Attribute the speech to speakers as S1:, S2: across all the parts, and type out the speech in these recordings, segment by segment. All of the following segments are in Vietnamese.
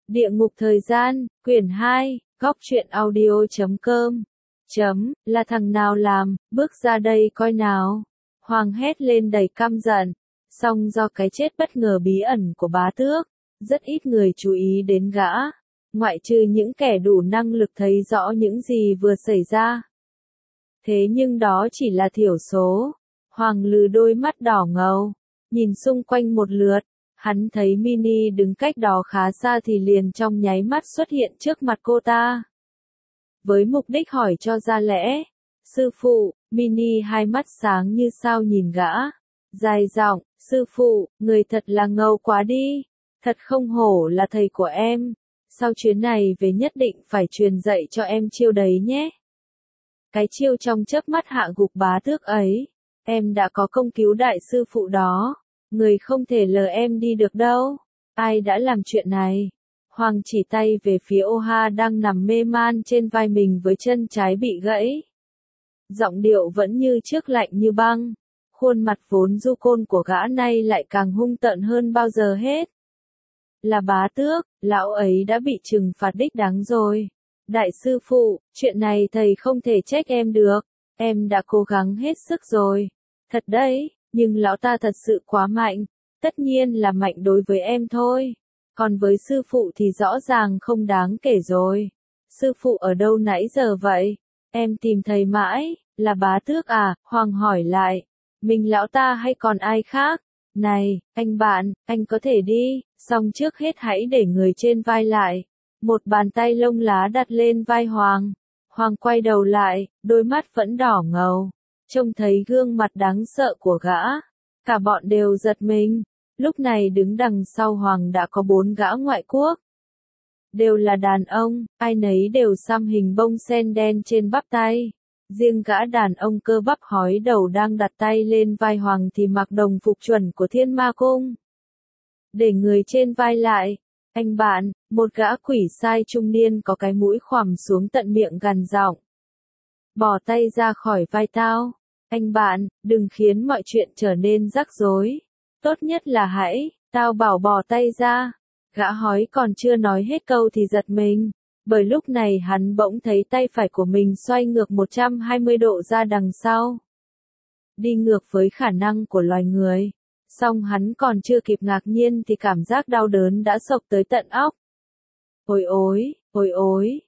S1: Địa ngục thời gian, quyển 2, góc truyện audio.com. Là thằng nào làm, bước ra đây coi nào. Hoàng hét lên đầy căm giận. Song do cái chết bất ngờ bí ẩn của bá tước, rất ít người chú ý đến gã. Ngoại trừ những kẻ đủ năng lực thấy rõ những gì vừa xảy ra. Thế nhưng đó chỉ là thiểu số. Hoàng lừ đôi mắt đỏ ngầu, nhìn xung quanh một lượt. Hắn thấy Mini đứng cách đó khá xa thì liền trong nháy mắt xuất hiện trước mặt cô ta. Với mục đích hỏi cho ra lẽ. Sư phụ, Mini hai mắt sáng như sao nhìn gã. Dài giọng, sư phụ, người thật là ngầu quá đi. Thật không hổ là thầy của em. Sau chuyến này về nhất định phải truyền dạy cho em chiêu đấy nhé. Cái chiêu trong chớp mắt hạ gục bá tước ấy. Em đã có công cứu đại sư phụ đó. Người không thể lờ em đi được đâu. Ai đã làm chuyện này? Hoàng chỉ tay về phía Oha đang nằm mê man trên vai mình với chân trái bị gãy. Giọng điệu vẫn như trước lạnh như băng. Khuôn mặt vốn du côn của gã nay lại càng hung tợn hơn bao giờ hết. Là bá tước, lão ấy đã bị trừng phạt đích đáng rồi. Đại sư phụ, chuyện này thầy không thể trách em được. Em đã cố gắng hết sức rồi. Thật đấy. Nhưng lão ta thật sự quá mạnh, tất nhiên là mạnh đối với em thôi. Còn với sư phụ thì rõ ràng không đáng kể rồi. Sư phụ ở đâu nãy giờ vậy? Em tìm thầy mãi, là bá tước à? Hoàng hỏi lại. Mình lão ta hay còn ai khác? Này, anh bạn, anh có thể đi, xong trước hết hãy để người trên vai lại. Một bàn tay lông lá đặt lên vai Hoàng. Hoàng quay đầu lại, đôi mắt vẫn đỏ ngầu. Trông thấy gương mặt đáng sợ của gã. Cả bọn đều giật mình. Lúc này đứng đằng sau Hoàng đã có 4 gã ngoại quốc. Đều là đàn ông, ai nấy đều xăm hình bông sen đen trên bắp tay. Riêng gã đàn ông cơ bắp hói đầu đang đặt tay lên vai Hoàng thì mặc đồng phục chuẩn của Thiên Ma Cung. Để người trên vai lại. Anh bạn, một gã quỷ sai trung niên có cái mũi khoằm xuống tận miệng gằn giọng. Bỏ tay ra khỏi vai tao. Anh bạn, đừng khiến mọi chuyện trở nên rắc rối. Tốt nhất là hãy, tao bảo bỏ tay ra. Gã hói còn chưa nói hết câu thì giật mình. Bởi lúc này hắn bỗng thấy tay phải của mình xoay ngược 120 độ ra đằng sau. Đi ngược với khả năng của loài người. Song hắn còn chưa kịp ngạc nhiên thì cảm giác đau đớn đã xộc tới tận óc. Ôi ôi,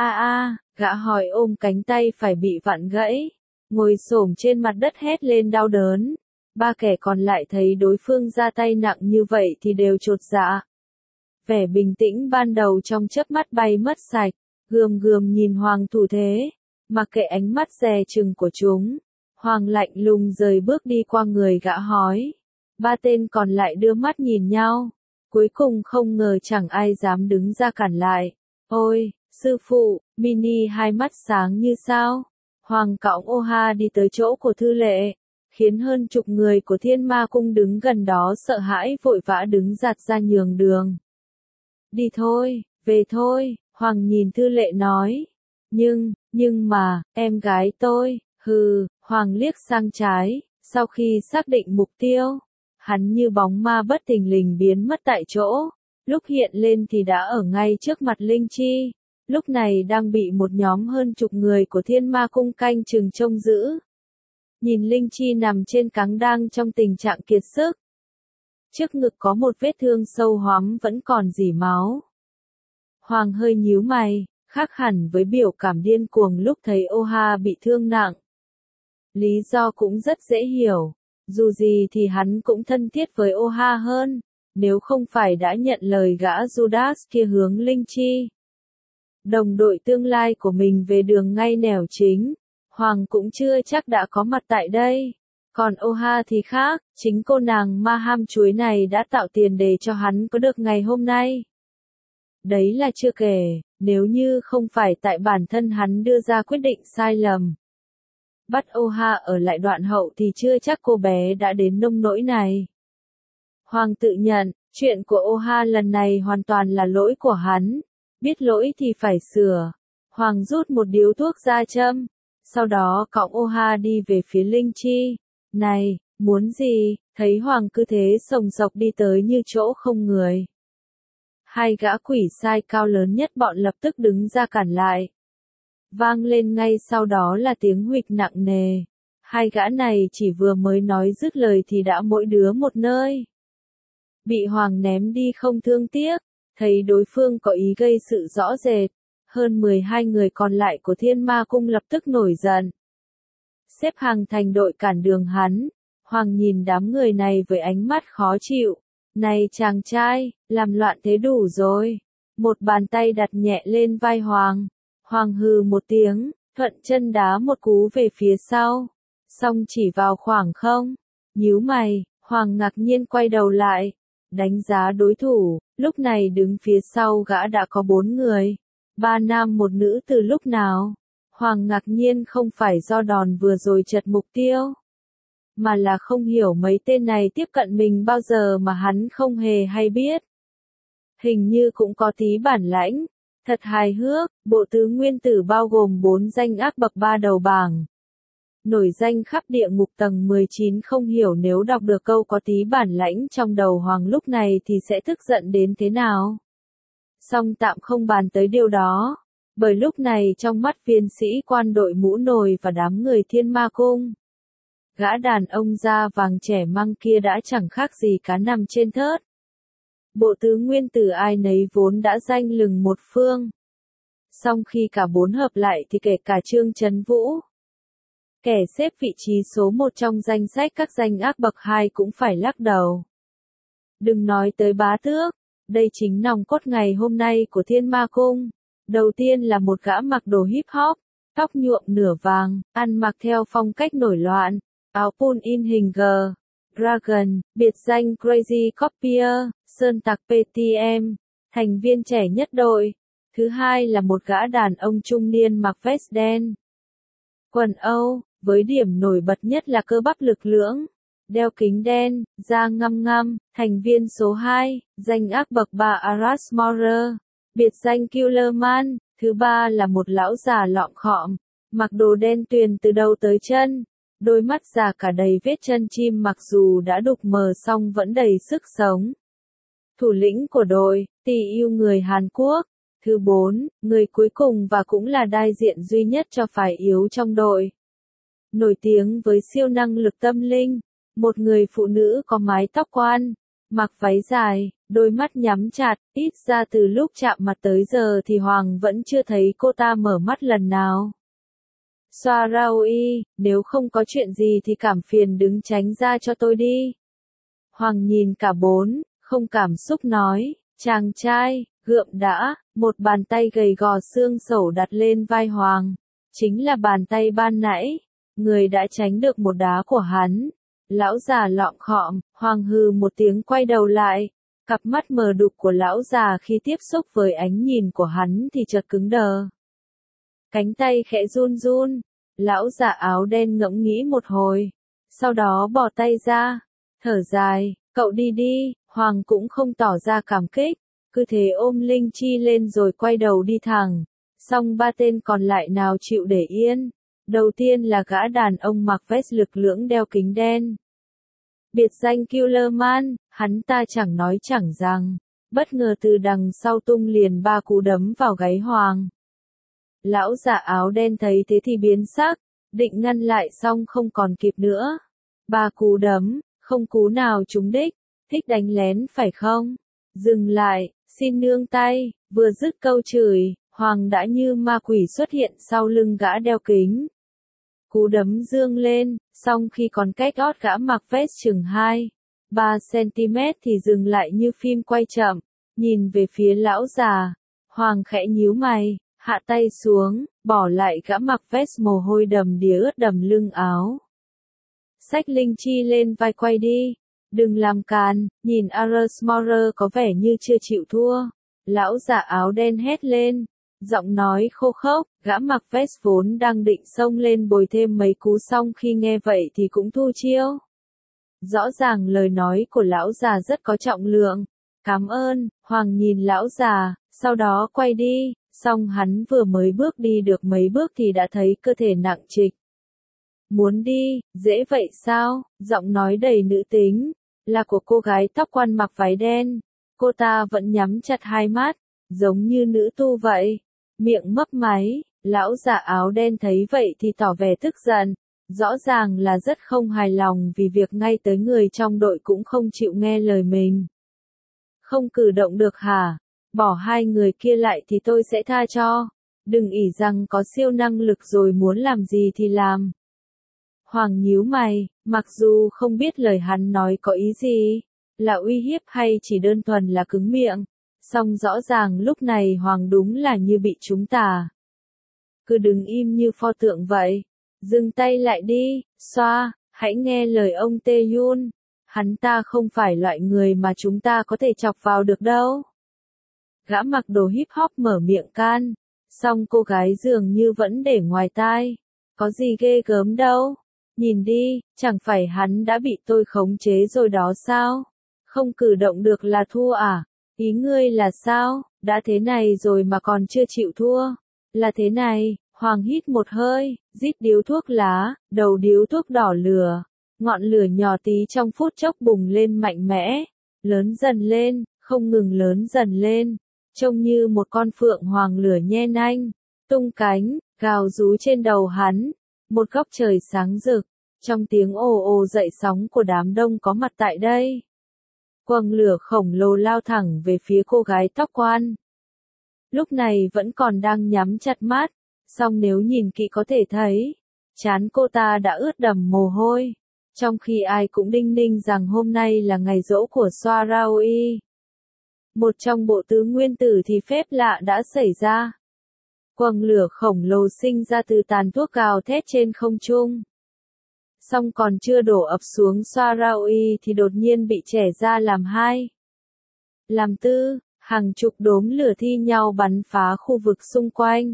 S1: gã hói ôm cánh tay phải bị vặn gãy. Ngồi xổm trên mặt đất hét lên đau đớn. 3 kẻ còn lại thấy đối phương ra tay nặng như vậy thì đều chột dạ. Vẻ bình tĩnh ban đầu trong chớp mắt bay mất sạch, gườm nhìn Hoàng thủ thế. Mặc kệ ánh mắt dè chừng của chúng, Hoàng lạnh lùng rời bước đi qua người gã hói. 3 tên còn lại đưa mắt nhìn nhau. Cuối cùng không ngờ chẳng ai dám đứng ra cản lại. Ôi, sư phụ, Mini hai mắt sáng như sao. Hoàng cõng Oha đi tới chỗ của thư lệ, khiến hơn chục người của Thiên Ma Cung đứng gần đó sợ hãi vội vã đứng giạt ra nhường đường. Đi thôi, về thôi, Hoàng nhìn thư lệ nói. Nhưng mà, em gái tôi, Hoàng liếc sang trái, sau khi xác định mục tiêu, hắn như bóng ma bất thình lình biến mất tại chỗ, lúc hiện lên thì đã ở ngay trước mặt Linh Chi. Lúc này đang bị một nhóm hơn chục người của Thiên Ma Cung canh chừng trông giữ. Nhìn Linh Chi nằm trên cáng đang trong tình trạng kiệt sức. Trước ngực có một vết thương sâu hoắm vẫn còn rỉ máu. Hoàng hơi nhíu mày, khác hẳn với biểu cảm điên cuồng lúc thấy Oha bị thương nặng. Lý do cũng rất dễ hiểu. Dù gì thì hắn cũng thân thiết với Oha hơn, nếu không phải đã nhận lời gã Judas kia hướng Linh Chi. Đồng đội tương lai của mình về đường ngay nẻo chính, Hoàng cũng chưa chắc đã có mặt tại đây. Còn Oha thì khác, chính cô nàng ma ham chuối này đã tạo tiền đề cho hắn có được ngày hôm nay. Đấy là chưa kể, nếu như không phải tại bản thân hắn đưa ra quyết định sai lầm. Bắt Oha ở lại đoạn hậu thì chưa chắc cô bé đã đến nông nỗi này. Hoàng tự nhận, chuyện của Oha lần này hoàn toàn là lỗi của hắn. Biết lỗi thì phải sửa. Hoàng rút một điếu thuốc ra châm. Sau đó cõng Oha đi về phía Linh Chi. Này, muốn gì? Thấy Hoàng cứ thế sồng sộc đi tới như chỗ không người. Hai gã quỷ sai cao lớn nhất bọn lập tức đứng ra cản lại. Vang lên ngay sau đó là tiếng huỵch nặng nề. Hai gã này chỉ vừa mới nói dứt lời thì đã mỗi đứa một nơi. Bị Hoàng ném đi không thương tiếc, thấy đối phương có ý gây sự rõ rệt. Hơn 12 người còn lại của Thiên Ma Cung lập tức nổi giận. Xếp hàng thành đội cản đường hắn. Hoàng nhìn đám người này với ánh mắt khó chịu. Này chàng trai, làm loạn thế đủ rồi. Một bàn tay đặt nhẹ lên vai Hoàng. Hoàng hừ một tiếng, thuận chân đá một cú về phía sau. Xong chỉ vào khoảng không. Nhíu mày, Hoàng ngạc nhiên quay đầu lại. Đánh giá đối thủ, lúc này đứng phía sau gã đã có 4 người. 3 nam một nữ từ lúc nào. Hoàng ngạc nhiên không phải do đòn vừa rồi chật mục tiêu. Mà là không hiểu mấy tên này tiếp cận mình bao giờ mà hắn không hề hay biết. Hình như cũng có tí bản lãnh. Thật hài hước, bộ tứ nguyên tử bao gồm 4 danh ác bậc 3 đầu bảng. Nổi danh khắp địa ngục tầng 19 không hiểu nếu đọc được câu có tí bản lãnh trong đầu Hoàng lúc này thì sẽ tức giận đến thế nào. Song tạm không bàn tới điều đó. Bởi lúc này trong mắt viên sĩ quan đội mũ nồi và đám người Thiên Ma Cung. Gã đàn ông da vàng trẻ măng kia đã chẳng khác gì cá nằm trên thớt. Bộ tứ nguyên tử ai nấy vốn đã danh lừng một phương. Song khi cả 4 hợp lại thì kể cả Trương Chấn Vũ. Kẻ xếp vị trí số 1 trong danh sách các danh ác bậc 2 cũng phải lắc đầu. Đừng nói tới bá tước, đây chính nòng cốt ngày hôm nay của Thiên Ma Cung. Đầu tiên là một gã mặc đồ hip hop, tóc nhuộm nửa vàng, ăn mặc theo phong cách nổi loạn, áo pun in hình G-Dragon, biệt danh Crazy Copier, sơn tặc PTM, thành viên trẻ nhất đội. Thứ hai là một gã đàn ông trung niên mặc vest đen, quần Âu, với điểm nổi bật nhất là cơ bắp lực lưỡng, đeo kính đen, da ngăm ngăm, thành viên số 2, danh ác bậc 3 Aras Morer, biệt danh Killer Man. Thứ ba là một lão già lọm khọm, mặc đồ đen tuyền từ đầu tới chân, đôi mắt già cả đầy vết chân chim mặc dù đã đục mờ song vẫn đầy sức sống. Thủ lĩnh của đội, Tỷ Yêu người Hàn Quốc. Thứ 4, người cuối cùng và cũng là đại diện duy nhất cho phái yếu trong đội. Nổi tiếng với siêu năng lực tâm linh, một người phụ nữ có mái tóc quan, mặc váy dài, đôi mắt nhắm chặt, ít ra từ lúc chạm mặt tới giờ thì Hoàng vẫn chưa thấy cô ta mở mắt lần nào. Xoa Raoi, nếu không có chuyện gì thì cảm phiền đứng tránh ra cho tôi đi. Hoàng nhìn cả 4, không cảm xúc nói, chàng trai, gượm đã, một bàn tay gầy gò xương sẩu đặt lên vai Hoàng. Chính là bàn tay ban nãy, người đã tránh được một đá của hắn. Lão già lọm khọm, Hoàng hừ một tiếng quay đầu lại. Cặp mắt mờ đục của lão già khi tiếp xúc với ánh nhìn của hắn thì chợt cứng đờ. Cánh tay khẽ run run, lão già áo đen ngẫm nghĩ một hồi. Sau đó bỏ tay ra, thở dài, cậu đi đi, Hoàng cũng không tỏ ra cảm kích. Cứ thế ôm Linh Chi lên rồi quay đầu đi thẳng. Xong 3 tên còn lại nào chịu để yên. Đầu tiên là gã đàn ông mặc vest lực lưỡng đeo kính đen. Biệt danh Killer Man, hắn ta chẳng nói chẳng rằng. Bất ngờ từ đằng sau tung liền 3 cú đấm vào gáy Hoàng. Lão già áo đen thấy thế thì biến sắc. Định ngăn lại xong không còn kịp nữa. 3 cú đấm, không cú nào trúng đích. Thích đánh lén phải không? Dừng lại, xin nương tay. Vừa dứt câu chửi, Hoàng đã như ma quỷ xuất hiện sau lưng gã đeo kính. Cú đấm dương lên, song khi còn cách ót gã mặc vest chừng 2-3 cm thì dừng lại như phim quay chậm, nhìn về phía lão già. Hoàng khẽ nhíu mày, hạ tay xuống, bỏ lại gã mặc vest mồ hôi đầm đìa ướt đầm lưng áo. Xách Linh Chi lên vai quay đi. Đừng làm càn, nhìn Aras Morer có vẻ như chưa chịu thua. Lão già áo đen hét lên. Giọng nói khô khốc, gã mặc vest vốn đang định xông lên bồi thêm mấy cú xong khi nghe vậy thì cũng thu chiêu. Rõ ràng lời nói của lão già rất có trọng lượng. Cảm ơn, Hoàng nhìn lão già, sau đó quay đi, xong hắn vừa mới bước đi được mấy bước thì đã thấy cơ thể nặng trịch. Muốn đi, dễ vậy sao? Giọng nói đầy nữ tính, là của cô gái tóc quan mặc váy đen. Cô ta vẫn nhắm chặt hai mắt, giống như nữ tu vậy, miệng mấp máy. Lão già áo đen thấy vậy thì tỏ vẻ tức giận, rõ ràng là rất không hài lòng vì việc ngay tới người trong đội cũng không chịu nghe lời mình. Không cử động được hả? Bỏ hai người kia lại thì tôi sẽ tha cho. Đừng ỷ rằng có siêu năng lực rồi muốn làm gì thì làm. Hoàng nhíu mày, mặc dù không biết lời hắn nói có ý gì, là uy hiếp hay chỉ đơn thuần là cứng miệng, song rõ ràng lúc này Hoàng đúng là như bị trúng tà. Cứ đứng im như pho tượng vậy. Dừng tay lại đi, xoa, hãy nghe lời ông Tae Yoon. Hắn ta không phải loại người mà chúng ta có thể chọc vào được đâu. Gã mặc đồ hip hop mở miệng can, song cô gái dường như vẫn để ngoài tai. Có gì ghê gớm đâu. Nhìn đi, chẳng phải hắn đã bị tôi khống chế rồi đó sao? Không cử động được là thua à? Ý ngươi là sao? Đã thế này rồi mà còn chưa chịu thua. Là thế này, Hoàng hít một hơi, rít điếu thuốc lá, đầu điếu thuốc đỏ lửa. Ngọn lửa nhỏ tí trong phút chốc bùng lên mạnh mẽ, lớn dần lên, không ngừng lớn dần lên, trông như một con phượng hoàng lửa nhen anh, tung cánh, gào rú trên đầu hắn, một góc trời sáng rực, trong tiếng ồ ồ dậy sóng của đám đông có mặt tại đây. Quầng lửa khổng lồ lao thẳng về phía cô gái tóc quan. Lúc này vẫn còn đang nhắm chặt mắt, song nếu nhìn kỹ có thể thấy, trán cô ta đã ướt đẫm mồ hôi. Trong khi ai cũng đinh ninh rằng hôm nay là ngày giỗ của Xoa Raoi. Một trong bộ tứ nguyên tử thì phép lạ đã xảy ra. Quầng lửa khổng lồ sinh ra từ tàn thuốc gào thét trên không trung. Song còn chưa đổ ập xuống Xoa Raoi thì đột nhiên bị chẻ ra làm hai. Làm tư, hàng chục đốm lửa thi nhau bắn phá khu vực xung quanh.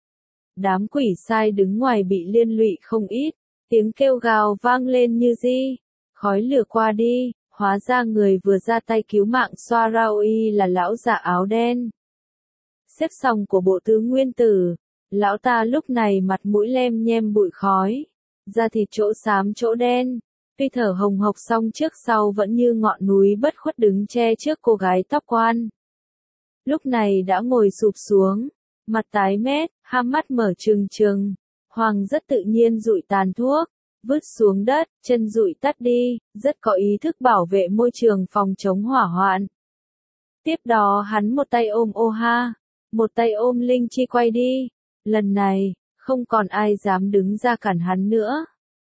S1: Đám quỷ sai đứng ngoài bị liên lụy không ít. Tiếng kêu gào vang lên như di, khói lửa qua đi, hóa ra người vừa ra tay cứu mạng Xoa Raoi là lão già áo đen. Xếp xong của bộ tứ nguyên tử, lão ta lúc này mặt mũi lem nhem bụi khói, da thịt chỗ xám chỗ đen, tuy thở hồng hộc song trước sau vẫn như ngọn núi bất khuất đứng che trước cô gái tóc quan. Lúc này đã ngồi sụp xuống, mặt tái mét, hai mắt mở trừng trừng. Hoàng rất tự nhiên dụi tàn thuốc, vứt xuống đất, chân dụi tắt đi, rất có ý thức bảo vệ môi trường phòng chống hỏa hoạn. Tiếp đó hắn một tay ôm Oha, một tay ôm Linh Chi quay đi. Lần này, không còn ai dám đứng ra cản hắn nữa.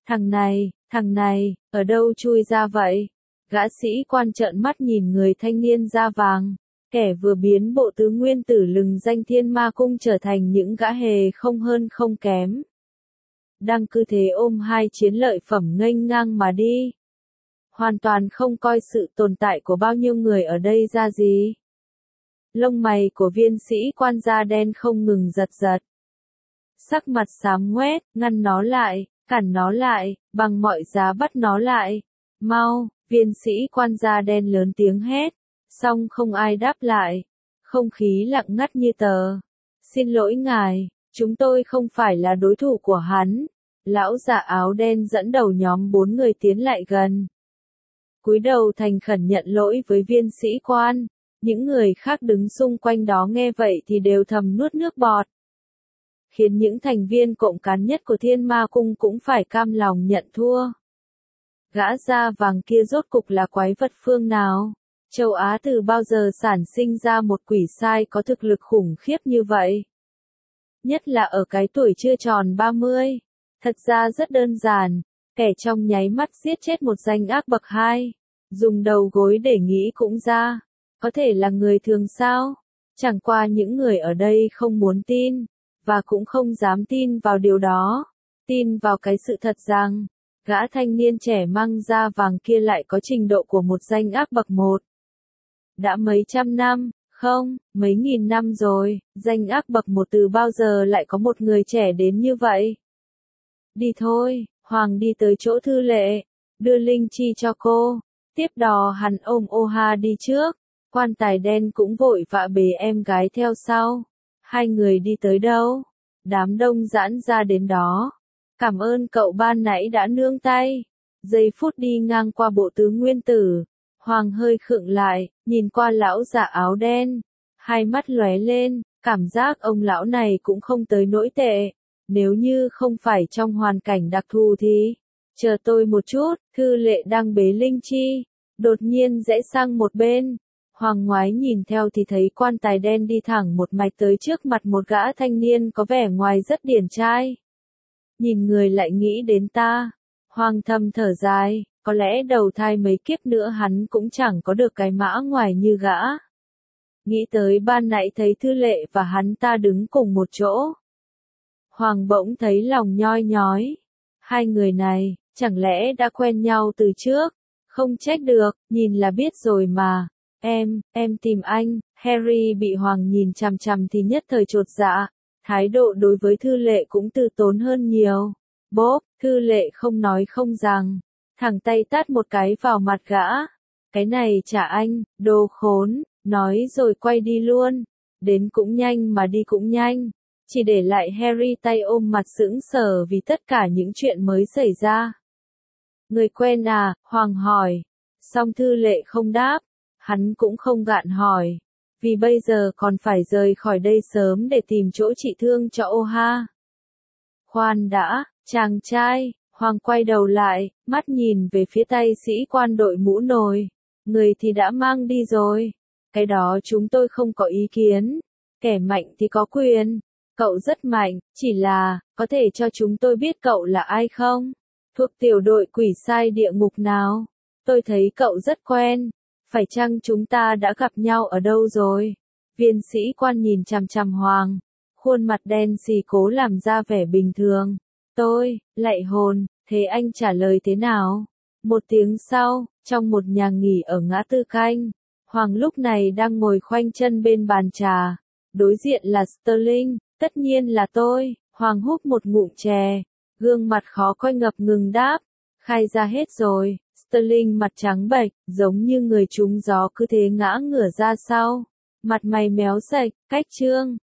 S1: Thằng này, ở đâu chui ra vậy? Gã sĩ quan trợn mắt nhìn người thanh niên da vàng. Kẻ vừa biến bộ tứ nguyên tử lừng danh Thiên Ma Cung trở thành những gã hề không hơn không kém. Đang cứ thế ôm hai chiến lợi phẩm nghênh ngang mà đi. Hoàn toàn không coi sự tồn tại của bao nhiêu người ở đây ra gì. Lông mày của viên sĩ quan da đen không ngừng giật giật. Sắc mặt xám ngoét, ngăn nó lại, cản nó lại, bằng mọi giá bắt nó lại. Mau, viên sĩ quan da đen lớn tiếng hét. Song không ai đáp lại. Không khí lặng ngắt như tờ. Xin lỗi ngài, chúng tôi không phải là đối thủ của hắn. Lão già áo đen dẫn đầu nhóm 4 người tiến lại gần. Cúi đầu thành khẩn nhận lỗi với viên sĩ quan. Những người khác đứng xung quanh đó nghe vậy thì đều thầm nuốt nước bọt. Khiến những thành viên cộng cán nhất của Thiên Ma Cung cũng phải cam lòng nhận thua. Gã da vàng kia rốt cục là quái vật phương nào? Châu Á từ bao giờ sản sinh ra một quỷ sai có thực lực khủng khiếp như vậy? Nhất là ở cái tuổi chưa tròn 30. Thật ra rất đơn giản, kẻ trong nháy mắt giết chết một danh ác bậc 2. Dùng đầu gối để nghĩ cũng ra. Có thể là người thường sao? Chẳng qua những người ở đây không muốn tin, và cũng không dám tin vào điều đó. Tin vào cái sự thật rằng, gã thanh niên trẻ mang da vàng kia lại có trình độ của một danh ác bậc 1. Đã mấy trăm năm, không, mấy nghìn năm rồi, danh ác bậc 1 từ bao giờ lại có một người trẻ đến như vậy? Đi thôi, Hoàng đi tới chỗ thư lệ, đưa Linh Chi cho cô. Tiếp đó hắn ôm Oha đi trước, quan tài đen cũng vội vã bế em gái theo sau. Hai người đi tới đâu? Đám đông giãn ra đến đó. Cảm ơn cậu ban nãy đã nương tay. Giây phút đi ngang qua bộ tứ nguyên tử. Hoàng hơi khựng lại, nhìn qua lão già áo đen. Hai mắt lóe lên, cảm giác ông lão này cũng không tới nỗi tệ. Nếu như không phải trong hoàn cảnh đặc thù thì... Chờ tôi một chút, Thư Lệ đang bế Linh Chi. Đột nhiên rẽ sang một bên. Hoàng ngoái nhìn theo thì thấy quan tài đen đi thẳng một mạch tới trước mặt một gã thanh niên có vẻ ngoài rất điển trai. Nhìn người lại nghĩ đến ta. Hoàng thầm thở dài, có lẽ đầu thai mấy kiếp nữa hắn cũng chẳng có được cái mã ngoài như gã. Nghĩ tới ban nãy thấy Thư Lệ và hắn ta đứng cùng một chỗ. Hoàng bỗng thấy lòng nhoi nhói. Hai người này, chẳng lẽ đã quen nhau từ trước? Không trách được, nhìn là biết rồi mà. Em tìm anh. Harry bị Hoàng nhìn chằm chằm thì nhất thời chột dạ. Thái độ đối với Thư Lệ cũng từ tốn hơn nhiều. Bốp, Thư Lệ không nói không rằng. Thẳng tay tát một cái vào mặt gã. Cái này trả anh, đồ khốn. Nói rồi quay đi luôn. Đến cũng nhanh mà đi cũng nhanh. Chỉ để lại Harry tay ôm mặt sững sờ vì tất cả những chuyện mới xảy ra. Người quen à? Hoàng hỏi. Song Thư Lệ không đáp. Hắn cũng không gạn hỏi. Vì bây giờ còn phải rời khỏi đây sớm để tìm chỗ trị thương cho Oha. Khoan đã, chàng trai. Hoàng quay đầu lại, mắt nhìn về phía tay sĩ quan đội mũ nồi. Người thì đã mang đi rồi. Cái đó chúng tôi không có ý kiến. Kẻ mạnh thì có quyền. Cậu rất mạnh, chỉ là, có thể cho chúng tôi biết cậu là ai không? Thuộc tiểu đội quỷ sai địa ngục nào? Tôi thấy cậu rất quen. Phải chăng chúng ta đã gặp nhau ở đâu rồi? Viên sĩ quan nhìn chằm chằm Hoàng. Khuôn mặt đen xì cố làm ra vẻ bình thường. Tôi, lạy hồn, thế anh trả lời thế nào? Một tiếng sau, trong một nhà nghỉ ở ngã tư Canh, Hoàng lúc này đang ngồi khoanh chân bên bàn trà. Đối diện là Sterling, tất nhiên là tôi. Hoàng húp một ngụm chè, gương mặt khó coi ngập ngừng đáp. Khai ra hết rồi. Sterling mặt trắng bệch, giống như người trúng gió cứ thế ngã ngửa ra sau. Mặt mày méo sạch, cách trương.